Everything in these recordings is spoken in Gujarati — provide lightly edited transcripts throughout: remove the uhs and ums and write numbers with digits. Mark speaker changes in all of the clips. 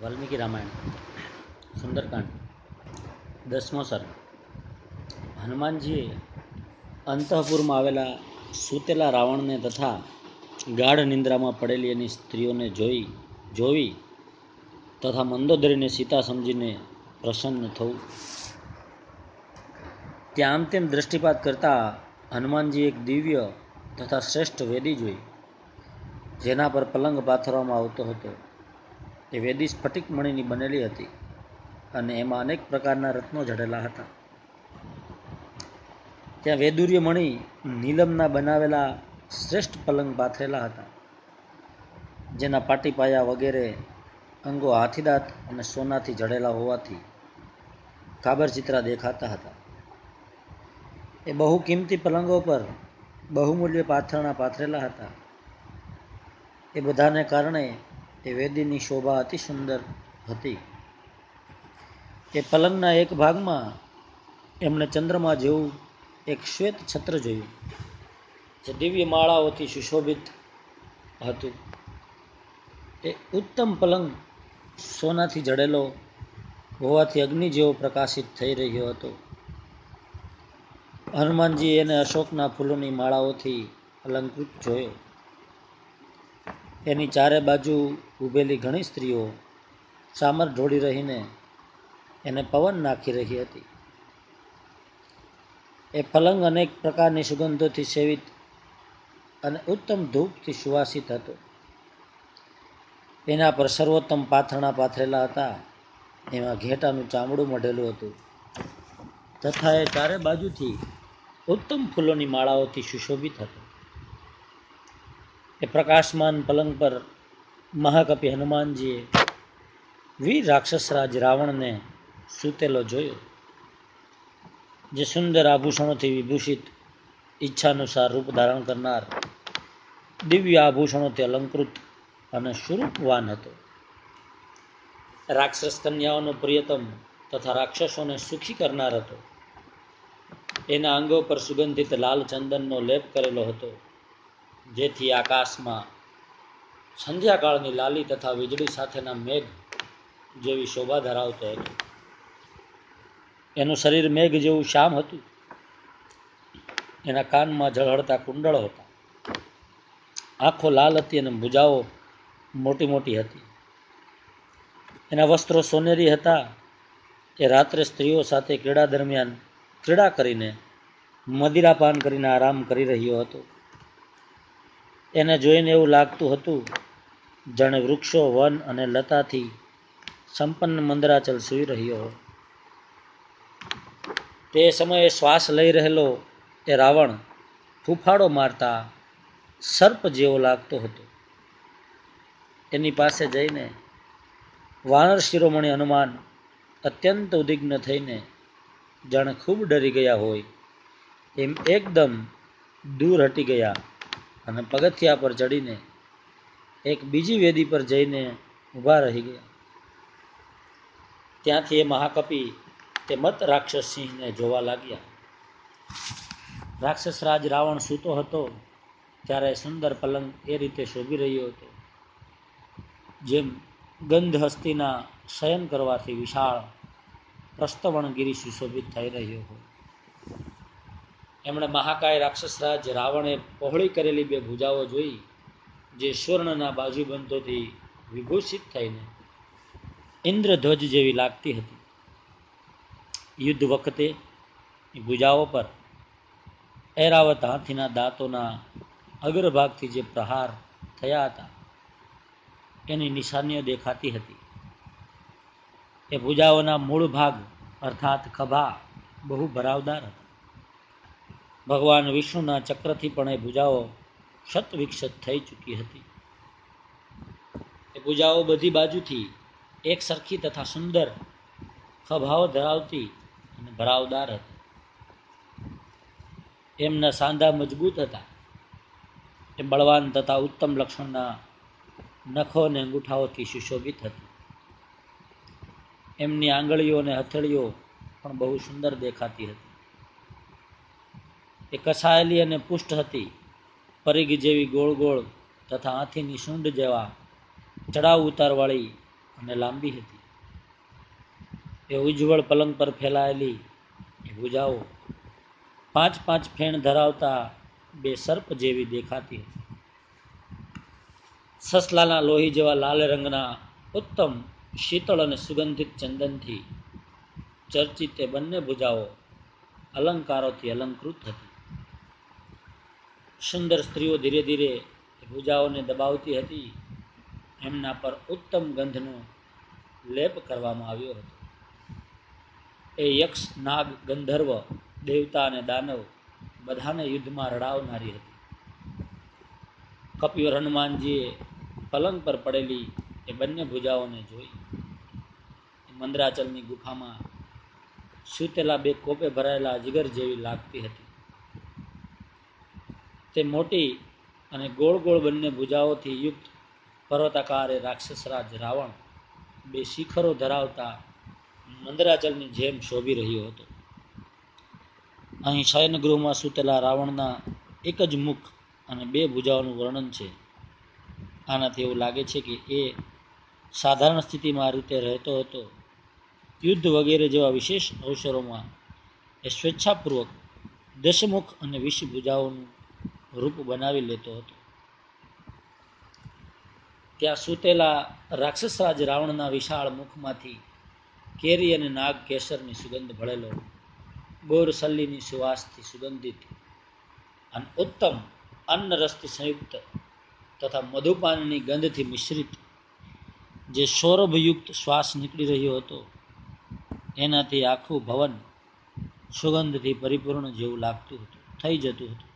Speaker 1: વાલ્મીકી રામાયણ સુંદરકાંડ 10મો સર્ગ। હનુમાનજીએ અંતઃપુરમાં આવેલા સૂતેલા રાવણને તથા ગાઢ નિંદ્રામાં પડેલી એની સ્ત્રીઓને જોવી તથા મંદોદરીને સીતા સમજીને પ્રસન્ન થવું। ત્યાં આમ તેમ દ્રષ્ટિપાત કરતા હનુમાનજી એક દિવ્ય તથા શ્રેષ્ઠ વેદી જોઈ, જેના પર પલંગ પાથરવામાં આવતો હતો। એ વેદી સ્ફટિક મણીની બનેલી હતી અને એમાં અનેક પ્રકારના રત્નો જડેલા હતા। ત્યાં વૈદુર્ય મણી નીલમના બનાવેલા શ્રેષ્ઠ પલંગ પાથરેલા હતા, જેના પાટીપાયા વગેરે અંગો હાથીદાંત અને સોનાથી જડેલા હોવાથી કાબરચિત્રા દેખાતા હતા। એ બહુ કિંમતી પલંગો પર બહુમૂલ્ય પાથરણા પાથરેલા હતા। એ બધાને કારણે એ વેદીની શોભા અતિ સુંદર હતી। એ પલંગના એક ભાગમાં એમણે ચંદ્રમા જેવું એક શ્વેત છત્ર જોયું, જે દિવ્ય માળાઓથી સુશોભિત હતું। એ ઉત્તમ પલંગ સોનાથી જડેલો હોવાથી અગ્નિ જેવો પ્રકાશિત થઈ રહ્યો હતો। હનુમાનજી એને અશોકના ફૂલોની માળાઓથી અલંકૃત જોયો। એની ચારે બાજુ ઊભેલી ઘણી સ્ત્રીઓ ચામર ઢોળી રહીને એને પવન નાખી રહી હતી। એ પલંગ અનેક પ્રકારની સુગંધોથી સેવિત અને ઉત્તમ ધૂપથી સુવાસિત હતો। એના પર સર્વોત્તમ પાથરણા પાથરેલા હતા, એમાં ઘેટાનું ચામડું મઢેલું હતું તથા એ ચારે બાજુથી ઉત્તમ ફૂલોની માળાઓથી સુશોભિત હતો। એ પ્રકાશમાન પલંગ પર મહાકપિ હનુમાનજીએ વીર રાક્ષસરાજ રાવણને સૂતેલો જોયો, જે સુંદર આભૂષણોથી વિભૂષિત, ઈચ્છાનુસાર રૂપ ધારણ કરનાર, દિવ્ય આભૂષણોથી અલંકૃત અને સુરૂપવાન હતો। રાક્ષસ કન્યાઓનો પ્રિયતમ તથા રાક્ષસોને સુખી કરનાર હતો। એના અંગો પર સુગંધિત લાલ ચંદનનો લેપ કરેલો હતો, જેથી આકાશમાં સંધ્યાકાળની લાલી તથા વીજળી સાથેના મેઘ જેવી શોભા ધરાવતો હતો। એનું શરીર મેઘ જેવું શ્યામ હતું। એના કાનમાં ઝળહળતા કુંડળ હતા, આંખો લાલ હતી અને ભુજાઓ મોટી મોટી હતી। એના વસ્ત્રો સોનેરી હતા। એ રાત્રે સ્ત્રીઓ સાથે ક્રીડા દરમિયાન ક્રીડા કરીને મદિરાપાન કરીને આરામ કરી રહ્યો હતો। એને જોઈને એવું લાગતું હતું જાણે વૃક્ષો, વન અને લતાથી સંપન્ન મંદરાચલ સૂઈ રહ્યો હોય। તે સમયે શ્વાસ લઈ રહેલો એ રાવણ ફૂફાડો મારતા સર્પ જેવો લાગતો હતો। એની પાસે જઈને વાનર શિરોમણી હનુમાન અત્યંત ઉદ્વિગ્ન થઈને જાણે ખૂબ ડરી ગયા હોય એમ એકદમ દૂર હટી ગયા અને પગથિયા પર ચડીને એક બીજી વેદી પર જઈને ઊભા રહી ગયા। ત્યાંથી એ મહાકપિ તે મત રાક્ષસ સિંહને જોવા લાગ્યા। રાક્ષસ રાજ રાવણ સૂતો હતો ત્યારે સુંદર પલંગ એ રીતે શોભી રહ્યો હતો, જેમ ગંધ હસ્તીના શયન કરવાથી વિશાળ પ્રસ્તવણગીરી સુશોભિત થઈ રહ્યો હોય। એમણે મહાકાય રાક્ષસરાજ રાવણે પહોળી કરેલી બે ભુજાઓ જોઈ, જે સુવર્ણના બાજુબંધોથી વિભૂષિત થઈને ઇન્દ્રધ્વજ જેવી લાગતી હતી। યુદ્ધ વખતે ભુજાઓ પર ઐરાવત હાથીના દાંતોના અગ્રભાગથી જે પ્રહાર થયા હતા એની નિશાનીઓ દેખાતી હતી। એ ભુજાઓના મૂળ ભાગ અર્થાત ખભા બહુ ભરાવદાર હતા। ભગવાન વિષ્ણુના ચક્રથી પણ એ ભુજાઓ ક્ષત વિક્ષત થઈ ચૂકી હતી। એ ભુજાઓ બધી બાજુથી એક સરખી તથા સુંદર ખભાઓ ધરાવતી અને ભરાવદાર હતી। એમના સાંધા મજબૂત હતા। એ બળવાન તથા ઉત્તમ લક્ષણના નખો અને અંગૂઠાઓથી સુશોભિત હતી। એમની આંગળીઓ અને હથેળીઓ પણ બહુ સુંદર દેખાતી હતી। એ કસાયેલી અને પુષ્ટ હતી, પરિઘ જેવી ગોળ ગોળ તથા હાથીની સૂંઢ જેવા ચડાવ ઉતારવાળી અને લાંબી હતી. એ ઉજ્જવળ પલંગ પર ફેલાયેલી એ ભુજાઓ 5-5 ફેણ ધરાવતા 2 સર્પ જેવી દેખાતી હતી. સસલાના લોહી જેવા લાલ રંગના ઉત્તમ શીતળ અને સુગંધિત ચંદનથી ચર્ચિત તે બંને ભુજાઓ અલંકારોથી અલંકૃત હતી. સુંદર સ્ત્રીઓ ધીરે ધીરે ભુજાઓને દબાવતી હતી. એમના પર ઉત્તમ ગંધનો લેપ કરવામાં આવ્યો હતો. એ યક્ષ, નાગ, ગંધર્વ, દેવતા અને દાનવ બધાને યુદ્ધમાં રડાવનારી હતી. કપિવર હનુમાનજીએ પલંગ પર પડેલી એ બંને ભુજાઓને જોઈ. મંદરાચલની ગુફામાં સૂતેલા 2 કોપે ભરાયેલા અજગર જેવી લાગતી હતી. તે મોટી અને ગોળ ગોળ બંને ભુજાઓથી યુક્ત પર્વતાકાર એ રાક્ષસરાજ રાવણ 2 શિખરો ધરાવતા મંદરાચલની જેમ શોભી રહ્યો હતો. અહીં શયનગૃહમાં સૂતેલા રાવણના એક જ મુખ અને 2 ભુજાઓનું વર્ણન છે. આનાથી એવું લાગે છે કે એ સાધારણ સ્થિતિમાં આ રીતે રહેતો હતો. યુદ્ધ વગેરે જેવા વિશેષ અવસરોમાં એ સ્વેચ્છાપૂર્વક દશમુખ અને 20 ભુજાઓનું રૂપ બનાવી લેતો હતો. ત્યાં સૂતેલા રાક્ષસરાજ રાવણના વિશાળ મુખમાંથી કેરી અને નાગ કેસરની સુગંધ ભળેલો, બોરસલ્લીની સુવાસથી સુગંધિત અને ઉત્તમ અન્ન રસથી સંયુક્ત તથા મધુપાનની ગંધથી મિશ્રિત જે સૌરભયુક્ત શ્વાસ નીકળી રહ્યો હતો, એનાથી આખું ભવન સુગંધથી પરિપૂર્ણ જેવું લાગતું હતું, થઈ જતું હતું.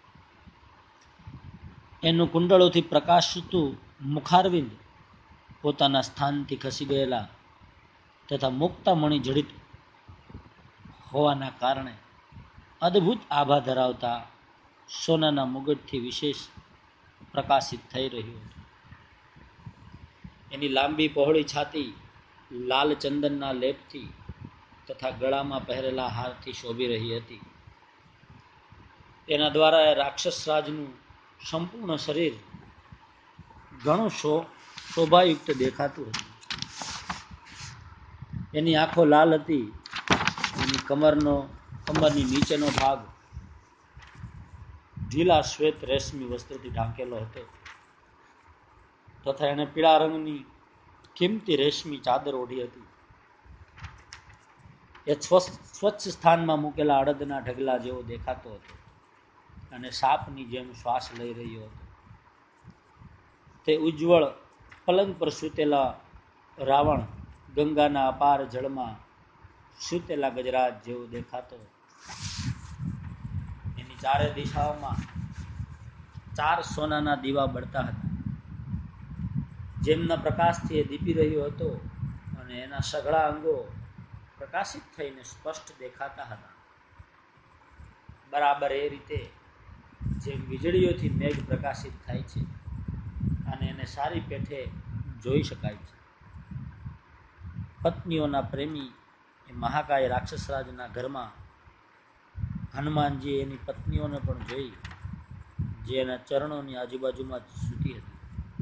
Speaker 1: એનું કુંડળોથી પ્રકાશતું મુખારવિંદ પોતાના સ્થાનથી ખસી ગયેલા તથા મુક્તામણિ જડિત હોવાના કારણે અદ્ભુત આભા ધરાવતા સોનાના મુગટથી વિશેષ પ્રકાશિત થઈ રહ્યું હતું. એની લાંબી પહોળી છાતી લાલ ચંદનના લેપથી તથા ગળામાં પહેરેલા હારથી શોભી રહી હતી. તેના દ્વારા એ રાક્ષસ રાજનું સંપૂર્ણ શરીર ઘણું શોભાયુક્ત દેખાતું હતું. એની આંખો લાલ હતી. એની કમરની નીચેનો ભાગ ઢીલા શ્વેત રેશમી વસ્ત્રથી ઢાંકેલો હતો તથા એને પીળા રંગની કિંમતી રેશમી ચાદર ઓઢી હતી. એ સ્વચ્છ સ્થાનમાં મૂકેલા અડદના ઢગલા જેવો દેખાતો હતો અને સાપની જેમ શ્વાસ લઈ રહ્યો હતો. તે ઉજ્જવળ પલંગ પર સૂતેલા રાવણ ગંગાના અપાર જળમાં સૂતેલા ગજરાજ જેવો દેખાતો. એની ચારે દિશાઓમાં 4 સોનાના દીવા બળતા હતા, જેમના પ્રકાશથી એ દીપી રહ્યો હતો અને એના સઘળા અંગો પ્રકાશિત થઈને સ્પષ્ટ દેખાતા હતા. બરાબર એ રીતે જેમ વીજળીઓથી મેઘ પ્રકાશિત થાય છે અને એને સારી પેઠે જોઈ શકાય છે. પત્નીઓના પ્રેમી એ મહાકાય રાક્ષસરાજના ઘરમાં હનુમાનજી એની પત્નીઓને પણ જોઈ, જે એના ચરણોની આજુબાજુમાં જ સૂતી હતી.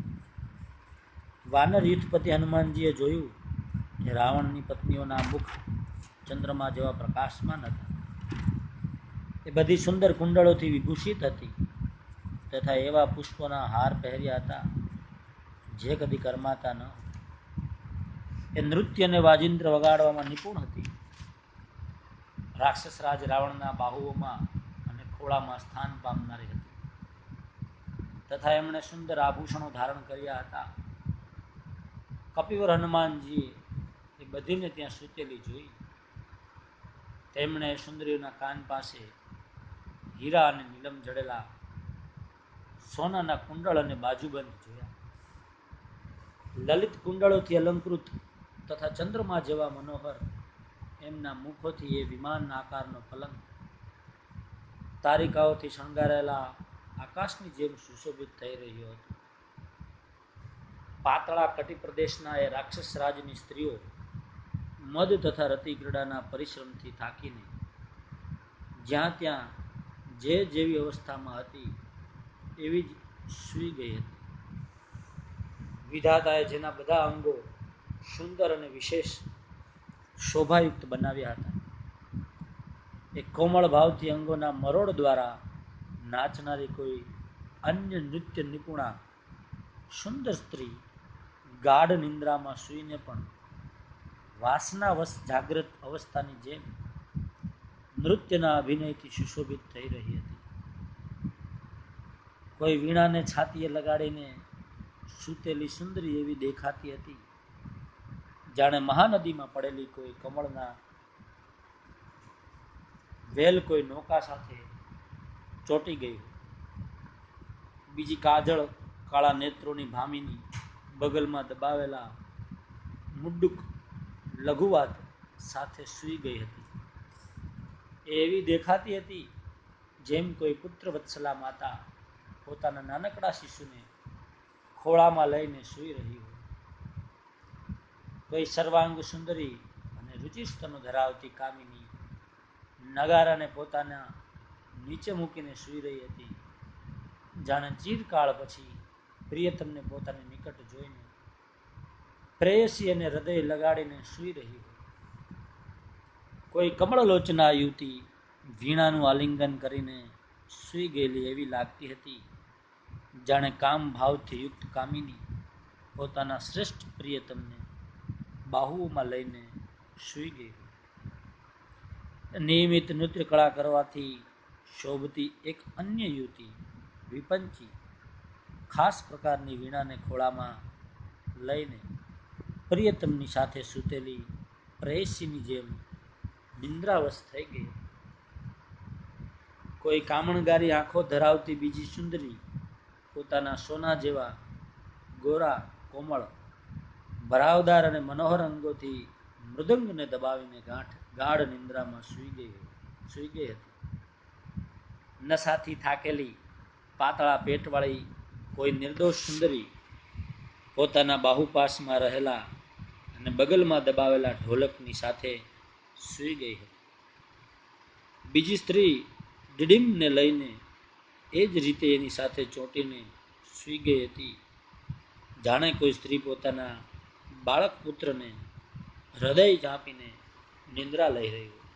Speaker 1: વાનર યુથપતિ હનુમાનજીએ જોયું કે રાવણની પત્નીઓના મુખ ચંદ્રમા જેવા પ્રકાશમાન હતા. એ બધી સુંદર કુંડળોથી વિભૂષિત હતી તથા એવા પુષ્પોના હાર પહેર્યા હતા જે કદી કરમાતા ન. એ નૃત્ય અને વાજિંત્ર વગાડવામાં નિપુણ હતી. રાક્ષસ રાજ રાવણના બાહુઓમાં અને ખોળામાં સ્થાન પામનારી હતી તથા એમણે સુંદર આભૂષણો ધારણ કર્યા હતા. કપિવર હનુમાનજીએ એ બધીને ત્યાં સૂતેલી જોઈ. તેમણે સુંદરીઓના કાન પાસે હીરા અને નીલમ જડેલા સોનાના કુંડળ અને બાજુબંધ જોયા. લલિત કુંડળોથી અલંકૃત તથા ચંદ્રમા જેવા મનોહર એમના મુખોથી એ વિમાન આકારનો પલંગ તારિકાઓથી શણગારેલા આકાશની જેમ સુશોભિત થઈ રહ્યો હતો. પાતળા કટિ પ્રદેશના એ રાક્ષસ રાજની સ્ત્રીઓ મદ તથા રતિ ક્રીડાના પરિશ્રમથી થાકીને જ્યાં ત્યાં જે જેવી અવસ્થામાં હતી એવી જ સૂઈ ગઈ હતી. વિધાતાએ જેના બધા અંગો સુંદર અને વિશેષ શોભાયુક્ત બનાવ્યા હતા. એ કોમળ ભાવથી અંગોના મરોડ દ્વારા નાચનારી કોઈ અન્ય નૃત્ય નિપુણા સુંદર સ્ત્રી ગાઢ નિંદ્રામાં સૂઈને પણ વાસનાવશ જાગ્રત અવસ્થાની જેમ નૃત્યના અભિનયથી સુશોભિત થઈ રહી હતી. કોઈ વીણાને છાતીએ લગાડીને સૂતેલી સુંદરી એવી દેખાતી હતી, જાણે મહાનદીમાં પડેલી કોઈ કમળના વેલ કોઈ નૌકા સાથે ચોંટી ગઈ. બીજી કાજળ કાળા નેત્રોની ભામીની બગલમાં દબાવેલા મુડ્ડુક લઘુવાત સાથે સૂઈ ગઈ હતી. એવી દેખાતી હતી જેમ કોઈ પુત્ર વત્સલા માતા પોતાના નાનકડા શિશુને ખોળામાં લઈને સૂઈ રહી હોય. કોઈ સર્વાંગ સુંદરી અને રુચિસ્તનો ધરાવતી કામિની નગારાને પોતાના નીચે મૂકીને સૂઈ રહી હતી, જાણે ચીરકાળ પછી પ્રિયતમને પોતાની નિકટ જોઈને પ્રેયસી અને હૃદય લગાડીને સૂઈ રહી હોય. કોઈ કમળલોચના યુવતી વીણાનું આલિંગન કરીને સૂઈ ગયેલી એવી લાગતી હતી, જાણે કામ ભાવથી યુક્ત કામિની પોતાના શ્રેષ્ઠ પ્રિયતમને બાહુઓમાં લઈને સૂઈ ગઈ હોય. નિયમિત નૃત્ય કળા કરવાથી શોભતી એક અન્ય યુવતી વિપંચી ખાસ પ્રકારની વીણાને ખોળામાં લઈને પ્રિયતમની સાથે સૂતેલી પ્રેયસીની જેમ નિંદ્રાવશ થઈ ગઈ. કોઈ કામણગારી આંખો ધરાવતી બીજી સુંદરી પોતાના સોના જેવા ગોરા કોમળ ભરાવદાર અને મનોહર અંગોથી મૃદંગને દબાવીને ગાઢ નિંદ્રામાં સૂઈ ગઈ હતી. નશાથી થાકેલી પાતળા પેટવાળી કોઈ નિર્દોષ સુંદરી પોતાના બાહુપાસમાં રહેલા અને બગલમાં દબાવેલા ઢોલકની સાથે સૂઈ ગઈ હતી. બીજી સ્ત્રી ડિડિમને લઈને એ જ રીતે એની સાથે ચોંટીને સૂઈ ગઈ હતી, જાણે કોઈ સ્ત્રી પોતાના બાળક પુત્રને હૃદય ચાંપીને નિંદ્રા લઈ રહી હોય.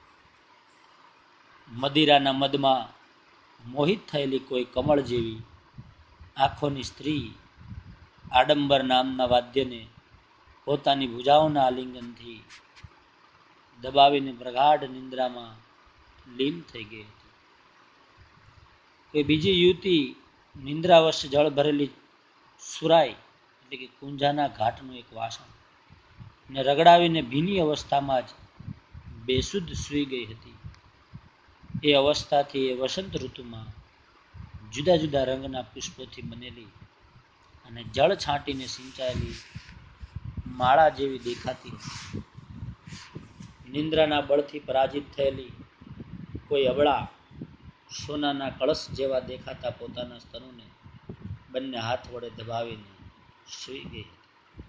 Speaker 1: મદિરાના મદમાં મોહિત થયેલી કોઈ કમળ જેવી આંખોની સ્ત્રી આડંબર નામના વાદ્યને પોતાની ભુજાઓના આલિંગનથી દબાવીને પ્રગાઢ નિંદ્રામાં લીન થઈ ગઈ હતી. કોઈ બીજી યુવતી નિંદ્રાવશ જળ ભરેલી સુરાઈ એટલે કે કુંજાના ઘાટનું એક વાસણ ને રગડાવીને ભીની અવસ્થામાં જ બેસુદ્ધ સૂઈ ગઈ હતી. એ અવસ્થાથી એ વસંત ઋતુમાં જુદા જુદા રંગના પુષ્પોથી બનેલી અને જળ છાંટીને સિંચાયેલી માળા જેવી દેખાતી હતી. નિંદ્રાના બળથી પરાજિત થયેલી કોઈ અબળા સોનાના કળશ જેવા દેખાતા પોતાના સ્તનોને બંને હાથ વડે દબાવીને સૂઈ ગઈ હતી.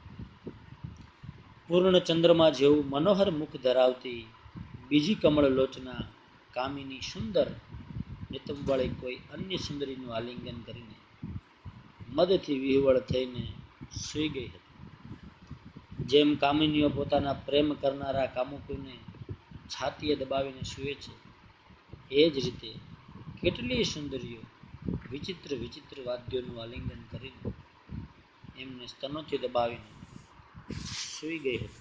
Speaker 1: પૂર્ણ ચંદ્રમા જેવું મનોહર મુખ ધરાવતી બીજી કમળ લોચના કામિની સુંદર નિતંબવાળી કોઈ અન્ય સુંદરીનું આલિંગન કરીને મદથી વિહવળ થઈને સૂઈ ગઈ હતી. જેમ કામિનીઓ પોતાના પ્રેમ કરનારા કામુકોને છાતીએ દબાવીને સૂએ છે, એ જ રીતે કેટલીય સુંદરીઓ વિચિત્ર વિચિત્ર વાદ્યોનું આલિંગન કરીને એમને સ્તનોથી દબાવીને સૂઈ ગઈ હતી.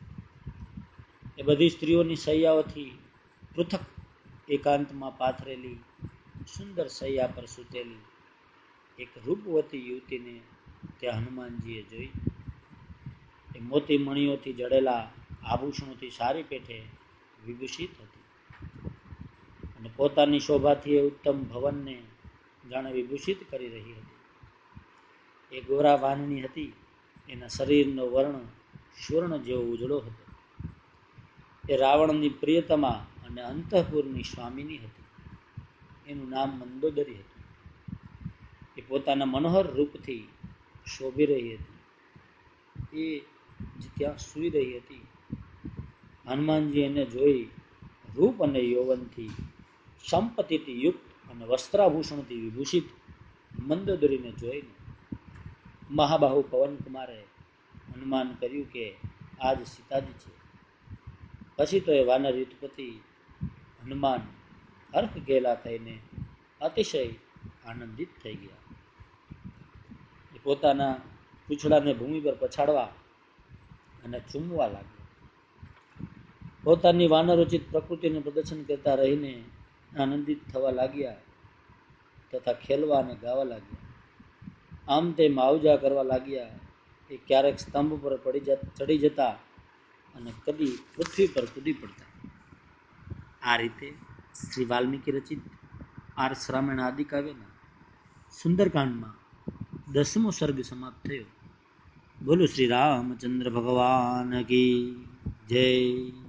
Speaker 1: એ બધી સ્ત્રીઓની સૈયાઓથી પૃથક એકાંતમાં પાથરેલી સુંદર સૈયા પર સૂતેલી એક રૂપવતી યુવતીને ત્યાં હનુમાનજીએ જોઈ. એ મોતી મણીઓથી જડેલા આભૂષણોથી સારી પેઠે વિભૂષિત હતી અને પોતાની શોભાથી એ ઉત્તમ ભવનને જાણે વિભૂષિત કરી રહી હતી. એ ગોરા વાનની હતી. એના શરીરનો વર્ણ સુવર્ણ જેવો ઉજળો હતો. એ રાવણની પ્રિયતમા અને અંતઃપુરની સ્વામીની હતી. એનું નામ મંદોદરી હતું. એ પોતાના મનોહર રૂપથી શોભી રહી હતી. એ ત્યાં સૂઈ રહી હતી. હનુમાનજી એને જોઈ રૂપ અને યૌવનથી સંપત્તિથી યુક્ત અને વસ્ત્રાભૂષણથી વિભૂષિત મંદોદરીને જોઈને મહાબાહુ પવનકુમારે અનુમાન કર્યું કે આજ સીતાજી છે. પછી તો એ વાનર યુથપતિ હનુમાન હર્ષ ગેલા થઈને અતિશય આનંદિત થઈ ગયા. એ પોતાના પૂંછડાને ભૂમિ પર પછાડવા અને ચૂમવા લાગ્યા. પોતાની વાનરોચિત પ્રકૃતિનું પ્રદર્શન કરતા રહીને આનંદિત થવા લાગ્યા તથા ખેલવા અને ગાવા લાગ્યા. આમ તે માવજા કરવા લાગ્યા. એ ક્યારેક સ્તંભ પર ચડી જતા અને કદી પૃથ્વી પર કૂદી પડતા. આ રીતે શ્રી વાલ્મીકી રચિત આર્ષ રામાયણ આદિ કાવ્યના સુંદરકાંડમાં 10મો સર્ગ સમાપ્ત થયો. બોલો શ્રી રામચંદ્ર ભગવાન કી જય.